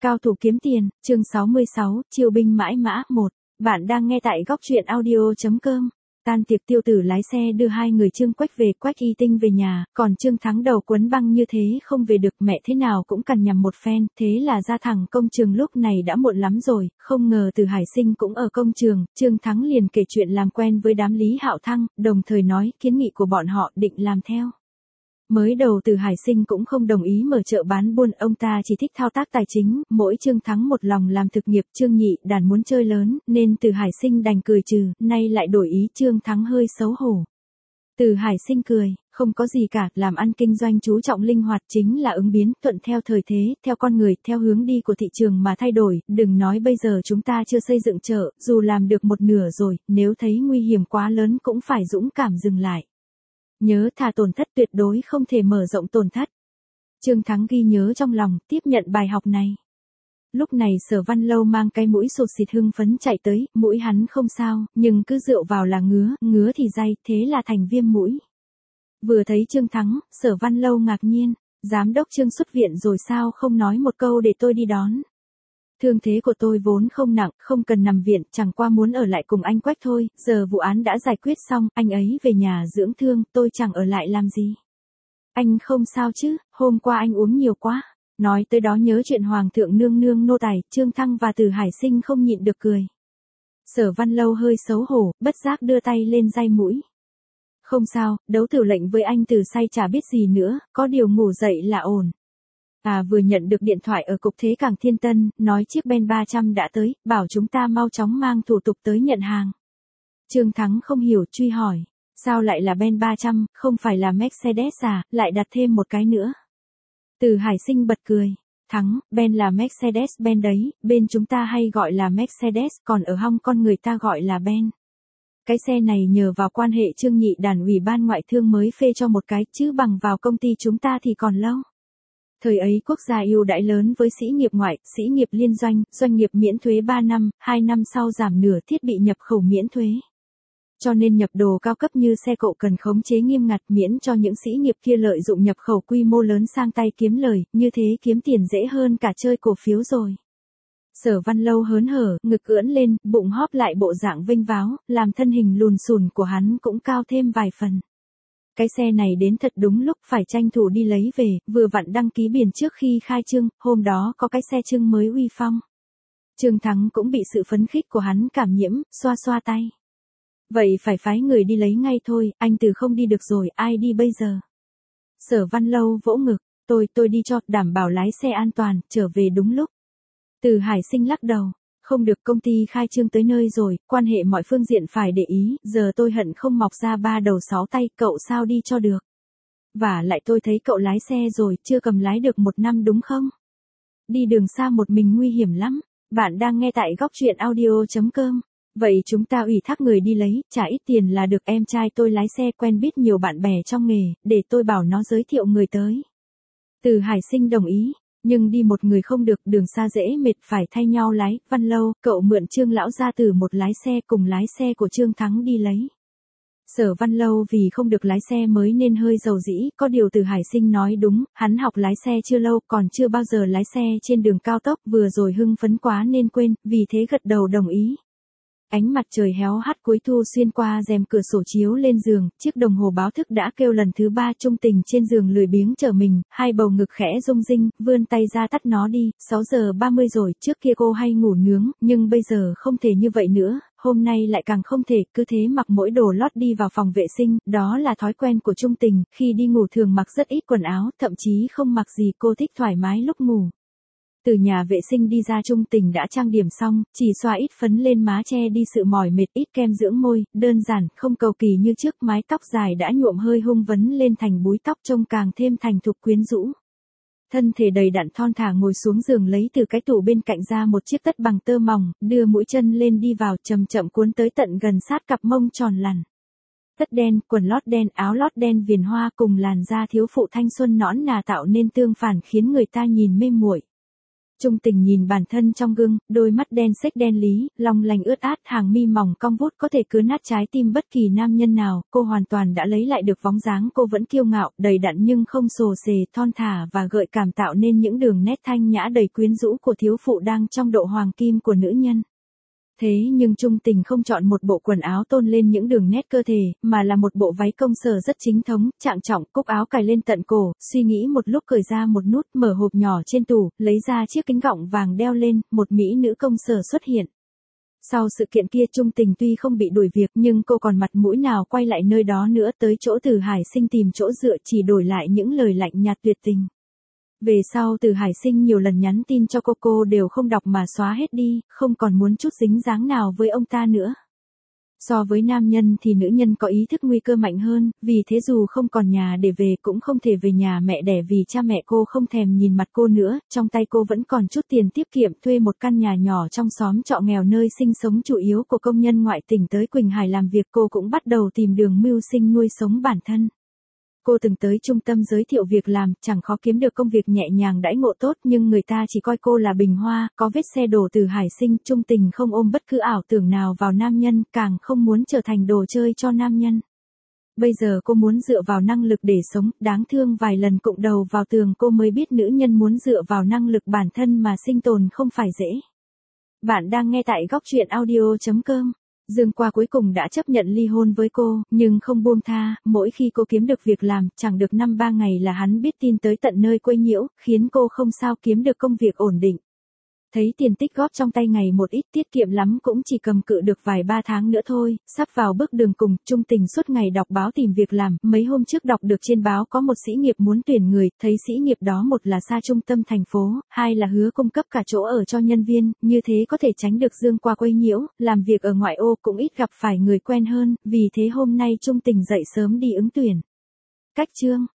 Cao thủ kiếm tiền, chương 66, chiêu binh mãi mã 1. Bạn đang nghe tại góc truyện audio.com. Tan tiệc Tiêu Tử lái xe đưa hai người Trương Quách về, Quách Y Tinh về nhà, còn Trương Thắng đầu quấn băng như thế không về được, mẹ thế nào cũng cằn nhằn một phen, thế là ra thẳng công trường. Lúc này đã muộn lắm rồi, không ngờ Từ Hải Sinh cũng ở công trường. Trương Thắng liền kể chuyện làm quen với đám Lý Hạo Thăng, đồng thời nói kiến nghị của bọn họ định làm theo. Mới đầu Từ Hải Sinh cũng không đồng ý mở chợ bán buôn, ông ta chỉ thích thao tác tài chính, mỗi Trương Thắng một lòng làm thực nghiệp, Trương Nhị Đàn muốn chơi lớn, nên Từ Hải Sinh đành cười trừ, nay lại đổi ý. Trương Thắng hơi xấu hổ. Từ Hải Sinh cười, không có gì cả, làm ăn kinh doanh chú trọng linh hoạt, chính là ứng biến, thuận theo thời thế, theo con người, theo hướng đi của thị trường mà thay đổi. Đừng nói bây giờ chúng ta chưa xây dựng chợ, dù làm được một nửa rồi, nếu thấy nguy hiểm quá lớn cũng phải dũng cảm dừng lại. Nhớ thà tổn thất, tuyệt đối không thể mở rộng tổn thất. Trương Thắng ghi nhớ trong lòng, tiếp nhận bài học này. Lúc này Sở Văn Lâu mang cái mũi sụt xịt hưng phấn chạy tới, mũi hắn không sao, nhưng cứ rượu vào là ngứa thì day, thế là thành viêm mũi. Vừa thấy Trương Thắng, Sở Văn Lâu ngạc nhiên, giám đốc Trương xuất viện rồi sao không nói một câu để tôi đi đón. Thương thế của tôi vốn không nặng, không cần nằm viện, chẳng qua muốn ở lại cùng anh Quách thôi, giờ vụ án đã giải quyết xong, anh ấy về nhà dưỡng thương, tôi chẳng ở lại làm gì. Anh không sao chứ, hôm qua anh uống nhiều quá. Nói tới đó nhớ chuyện Hoàng thượng nương nương nô tài, Trương Thăng và Từ Hải Sinh không nhịn được cười. Sở Văn Lâu hơi xấu hổ, bất giác đưa tay lên day mũi. Không sao, đấu tử lệnh với anh từ say chả biết gì nữa, có điều ngủ dậy là ổn. Vừa nhận được điện thoại ở cục Thế Cảng Thiên Tân, nói chiếc Ben 300 đã tới, bảo chúng ta mau chóng mang thủ tục tới nhận hàng. Trương Thắng không hiểu, truy hỏi, sao lại là Ben 300, không phải là Mercedes à, lại đặt thêm một cái nữa. Từ Hải Sinh bật cười, Thắng, Ben là Mercedes-Benz đấy, bên chúng ta hay gọi là Mercedes, còn ở Hong Kong người ta gọi là Ben. Cái xe này nhờ vào quan hệ Trương Nhị Đàn Ủy ban ngoại thương mới phê cho một cái, chứ bằng vào công ty chúng ta thì còn lâu. Thời ấy quốc gia ưu đãi lớn với sĩ nghiệp ngoại, sĩ nghiệp liên doanh, doanh nghiệp miễn thuế 3 năm, 2 năm sau giảm nửa, thiết bị nhập khẩu miễn thuế. Cho nên nhập đồ cao cấp như xe cộ cần khống chế nghiêm ngặt, miễn cho những sĩ nghiệp kia lợi dụng nhập khẩu quy mô lớn sang tay kiếm lời, như thế kiếm tiền dễ hơn cả chơi cổ phiếu rồi. Sở Văn Lâu hớn hở, ngực ưỡn lên, bụng hóp lại bộ dạng vênh váo, làm thân hình lùn xùn của hắn cũng cao thêm vài phần. Cái xe này đến thật đúng lúc, phải tranh thủ đi lấy về, vừa vặn đăng ký biển trước khi khai trương, hôm đó có cái xe trưng mới uy phong. Trương Thắng cũng bị sự phấn khích của hắn cảm nhiễm, xoa xoa tay. Vậy phải phái người đi lấy ngay thôi, anh Từ không đi được rồi, ai đi bây giờ? Sở Văn Lâu vỗ ngực, tôi đi cho, đảm bảo lái xe an toàn, trở về đúng lúc. Từ Hải Sinh lắc đầu. Không được, công ty khai trương tới nơi rồi, quan hệ mọi phương diện phải để ý, giờ tôi hận không mọc ra 3 đầu 6 tay, cậu sao đi cho được. Và lại tôi thấy cậu lái xe rồi, chưa cầm lái được 1 năm đúng không? Đi đường xa một mình nguy hiểm lắm. Bạn đang nghe tại góc truyện audio.com. Vậy chúng ta ủy thác người đi lấy, trả ít tiền là được, em trai tôi lái xe quen biết nhiều bạn bè trong nghề, để tôi bảo nó giới thiệu người tới. Từ Hải Sinh đồng ý. Nhưng đi một người không được, đường xa dễ mệt, phải thay nhau lái. Văn Lâu, cậu mượn Trương lão gia tử một lái xe, cùng lái xe của Trương Thắng đi lấy. Sở Văn Lâu vì không được lái xe mới nên hơi dầu dĩ, có điều Từ Hải Sinh nói đúng, hắn học lái xe chưa lâu, còn chưa bao giờ lái xe trên đường cao tốc, vừa rồi hưng phấn quá nên quên, vì thế gật đầu đồng ý. Ánh mặt trời héo hắt cuối thu xuyên qua rèm cửa sổ chiếu lên giường, chiếc đồng hồ báo thức đã kêu lần thứ 3, Trung Tình trên giường lười biếng trở mình, hai bầu ngực khẽ rung rinh, vươn tay ra tắt nó đi, 6 giờ 30 rồi, trước kia cô hay ngủ nướng, nhưng bây giờ không thể như vậy nữa, hôm nay lại càng không thể, cứ thế mặc mỗi đồ lót đi vào phòng vệ sinh, đó là thói quen của Trung Tình, khi đi ngủ thường mặc rất ít quần áo, thậm chí không mặc gì, cô thích thoải mái lúc ngủ. Từ nhà vệ sinh đi ra Trung Tình đã trang điểm xong, chỉ xoa ít phấn lên má che đi sự mỏi mệt, ít kem dưỡng môi, đơn giản, không cầu kỳ như trước, mái tóc dài đã nhuộm hơi hung vấn lên thành búi tóc trông càng thêm thành thục quyến rũ. Thân thể đầy đặn thon thả ngồi xuống giường lấy từ cái tủ bên cạnh ra một chiếc tất bằng tơ mỏng, đưa mũi chân lên đi vào, chậm chậm cuốn tới tận gần sát cặp mông tròn lằn. Tất đen, quần lót đen, áo lót đen viền hoa cùng làn da thiếu phụ thanh xuân nõn nà tạo nên tương phản khiến người ta nhìn mê muội. Trung Tình nhìn bản thân trong gương, đôi mắt đen xếch đen lý, long lanh ướt át, hàng mi mỏng cong vút có thể cứa nát trái tim bất kỳ nam nhân nào, cô hoàn toàn đã lấy lại được bóng dáng cô vẫn kiêu ngạo, đầy đặn nhưng không xồ xề, thon thả và gợi cảm tạo nên những đường nét thanh nhã đầy quyến rũ của thiếu phụ đang trong độ hoàng kim của nữ nhân. Thế nhưng Trung Tình không chọn một bộ quần áo tôn lên những đường nét cơ thể, mà là một bộ váy công sở rất chính thống, trạng trọng, cúc áo cài lên tận cổ, suy nghĩ một lúc cởi ra một nút, mở hộp nhỏ trên tủ, lấy ra chiếc kính gọng vàng đeo lên, một mỹ nữ công sở xuất hiện. Sau sự kiện kia Trung Tình tuy không bị đuổi việc nhưng cô còn mặt mũi nào quay lại nơi đó nữa, tới chỗ Từ Hải Sinh tìm chỗ dựa chỉ đổi lại những lời lạnh nhạt tuyệt tình. Về sau Từ Hải Sinh nhiều lần nhắn tin cho cô đều không đọc mà xóa hết đi, không còn muốn chút dính dáng nào với ông ta nữa. So với nam nhân thì nữ nhân có ý thức nguy cơ mạnh hơn, vì thế dù không còn nhà để về cũng không thể về nhà mẹ đẻ vì cha mẹ cô không thèm nhìn mặt cô nữa, trong tay cô vẫn còn chút tiền tiết kiệm thuê một căn nhà nhỏ trong xóm trọ nghèo nơi sinh sống chủ yếu của công nhân ngoại tỉnh tới Quỳnh Hải làm việc. Cô cũng bắt đầu tìm đường mưu sinh nuôi sống bản thân. Cô từng tới trung tâm giới thiệu việc làm, chẳng khó kiếm được công việc nhẹ nhàng đãi ngộ tốt nhưng người ta chỉ coi cô là bình hoa, có vết xe đổ. Từ Hải Sinh. Trung Tình không ôm bất cứ ảo tưởng nào vào nam nhân, càng không muốn trở thành đồ chơi cho nam nhân. Bây giờ cô muốn dựa vào năng lực để sống, đáng thương vài lần cụng đầu vào tường cô mới biết nữ nhân muốn dựa vào năng lực bản thân mà sinh tồn không phải dễ. Bạn đang nghe tại góc truyện audio.com. Dương Qua cuối cùng đã chấp nhận ly hôn với cô, nhưng không buông tha, mỗi khi cô kiếm được việc làm, chẳng được 5-3 ngày là hắn biết tin tới tận nơi quấy nhiễu, khiến cô không sao kiếm được công việc ổn định. Thấy tiền tích góp trong tay ngày một ít, tiết kiệm lắm cũng chỉ cầm cự được vài 3 tháng nữa thôi, sắp vào bước đường cùng. Trung Tình suốt ngày đọc báo tìm việc làm, mấy hôm trước đọc được trên báo có một sĩ nghiệp muốn tuyển người, thấy sĩ nghiệp đó một là xa trung tâm thành phố, hai là hứa cung cấp cả chỗ ở cho nhân viên, như thế có thể tránh được Dương Qua quấy nhiễu, làm việc ở ngoại ô cũng ít gặp phải người quen hơn, vì thế hôm nay Trung Tình dậy sớm đi ứng tuyển. Cách chương